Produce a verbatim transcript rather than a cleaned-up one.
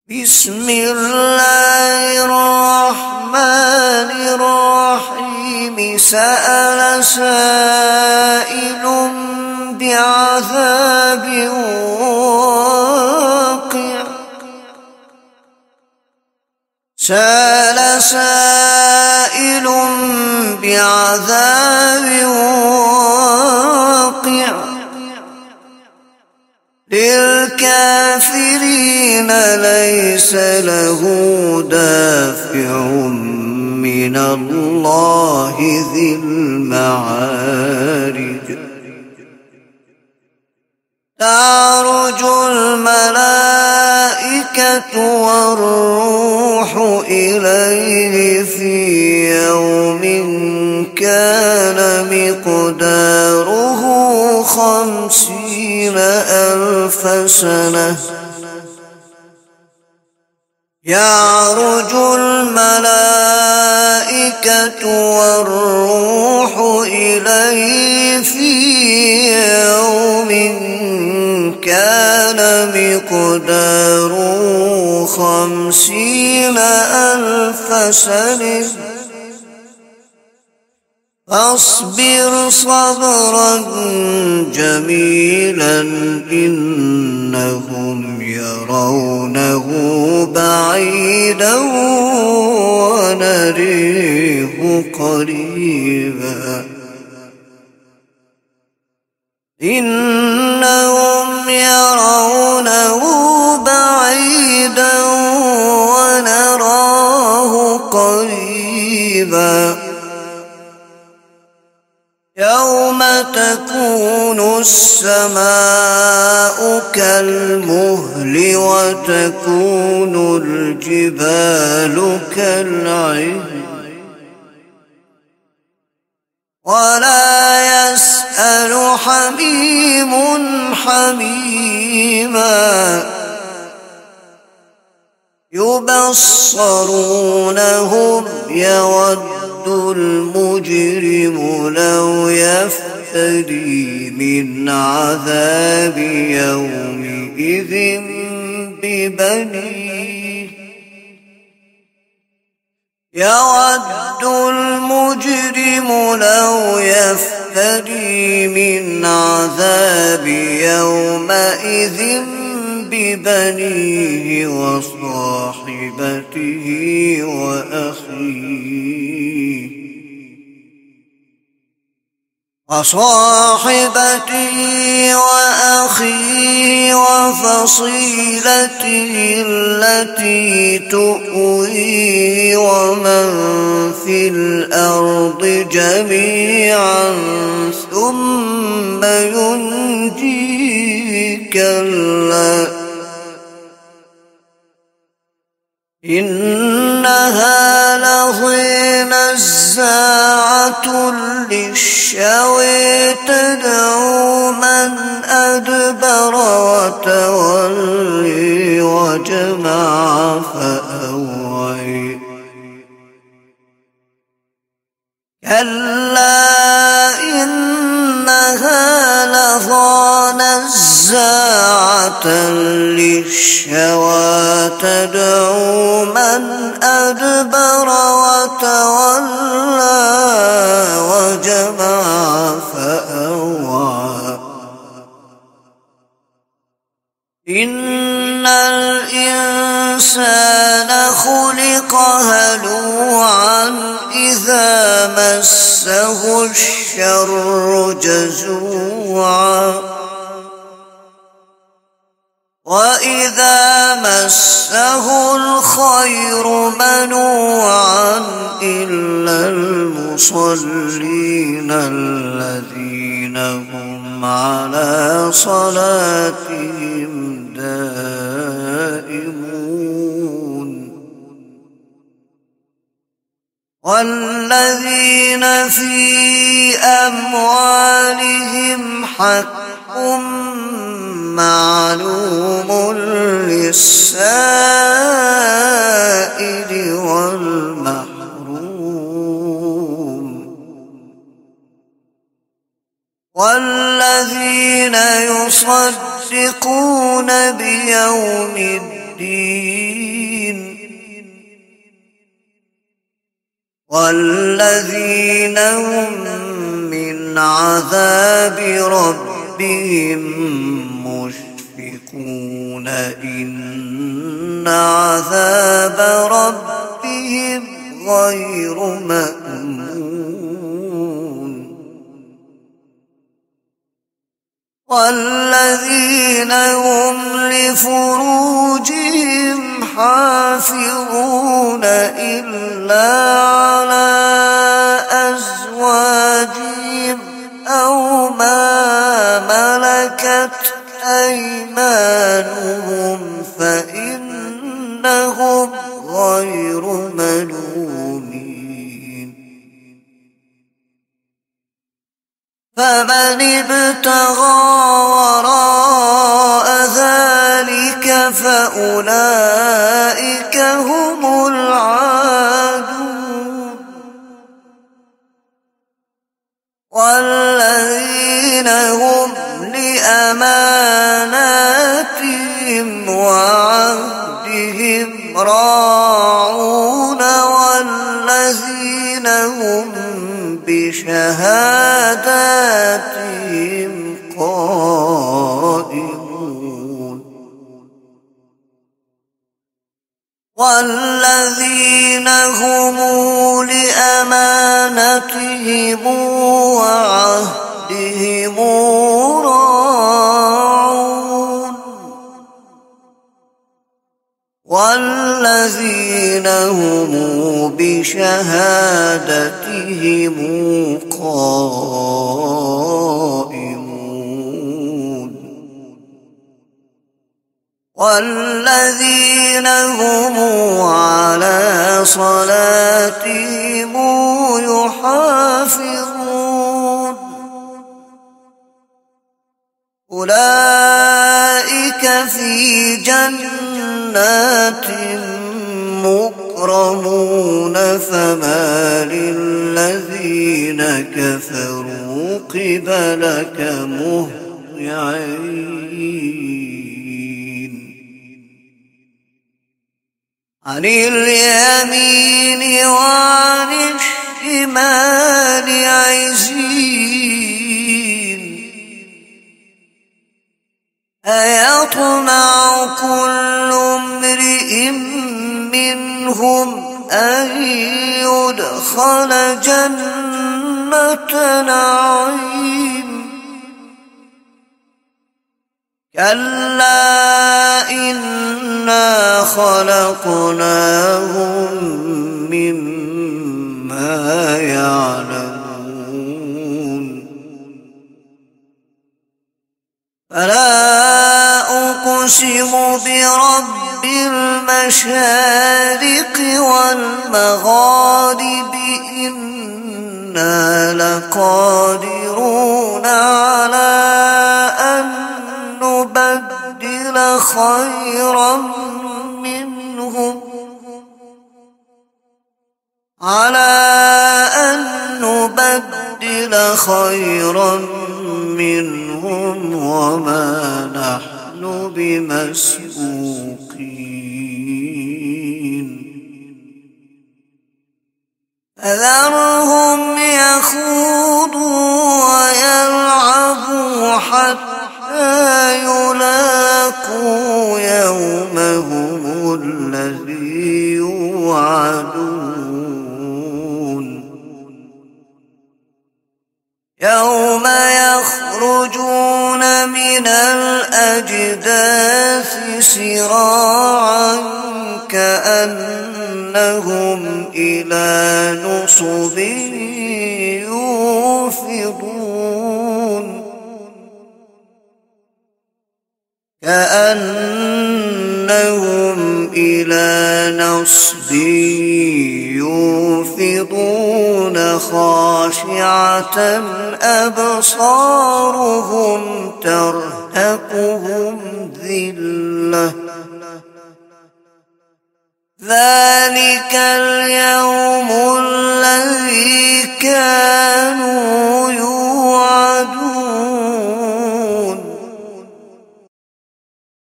بسم الله الرحمن الرحيم. سأل سائل بعذاب واقع سأل سائل بعذاب واقع للكافرين ليس له دافع من الله ذي المعارج. تعرج الملائكة والروح إليه في يوم كان مقداره خمسين ألف سنة. يعرج الملائكة والروح إليه في يوم كان مقداره خمسين ألف سنة. فاصبر صبرا جميلا إنهم يرونه بعيدا ونريه قريبا. إنهم يرونه بعيدا ونراه قريبا. يوم تكون السماء كالمهل وتكون الجبال كالعهن ولا يسأل حميم حميما. يبصرونهم يود المجرم لو يفتدي من عذاب يومئذ ببنيه. يود المجرم لو يفتدي من عذاب يومئذ ببنيه وصاحبته وأخيه وصاحبته وأخيه وفصيلته التي تؤويه ومن في الأرض جميعا ثم ينجيه. كلا إنها لظى نزاعة للشوى تدعو من أدبر وتولي وجمع فأوعي. كلا إنها لظى نزاعة للشوى تدعو من أدبر وتولى وجمع فأوعى. إن الإنسان خلق هلوعا إذا مسه الشر جزوعا وإذا مسه الخير منوعا إلا المصلين الذين هم على صلاتهم دائمون. والذين في أموالهم حق معلوم للسائل والمحروم. والذين يصدقون بيوم الدين والذين هم من عذاب ربهم مشفقون إن عذاب ربهم غير مأمون والذين هم لفروجهم حافظون إلا على أزواجهم أو ما ملكت أيمانهم فإنهم غير ملومين فمن ابتغى وراء ذلك فأولئك هم العادون والذين هم لأماناتهم وعهدهم راعون والذين هم بشهاداتهم قائمون والذين هم لأمانتهم وعهدهم راعون والذين هم بشهادتهم قائمون والذين هم على صلاتهم يحافظون أولئك في جنات مكرمون فما للذين كفروا قبلك مهطعين عن اليمين وعن الشمال عزين أيطمع كل امرئ منهم أن يدخل جنة نعيم كلا إنا خلقناهم مما يعلمون فلا أقسم برب المشارق والمغارب إنا لقادرون على أن نبدل خيرا منهم على أن نبدل خيرا منهم وما نحن بمسبوقين فذرهم يخوضوا ويلعبوا حتى يلاقوا يومهم الذي يوعدون يوم يخرجون من الأجداث سراعا كأنهم إلى نصب يوفضون كأنهم إلى نصب يوفضون خاشعة أبصارهم ترهقهم ذلة ذلك اليوم الذي كانوا يوعدون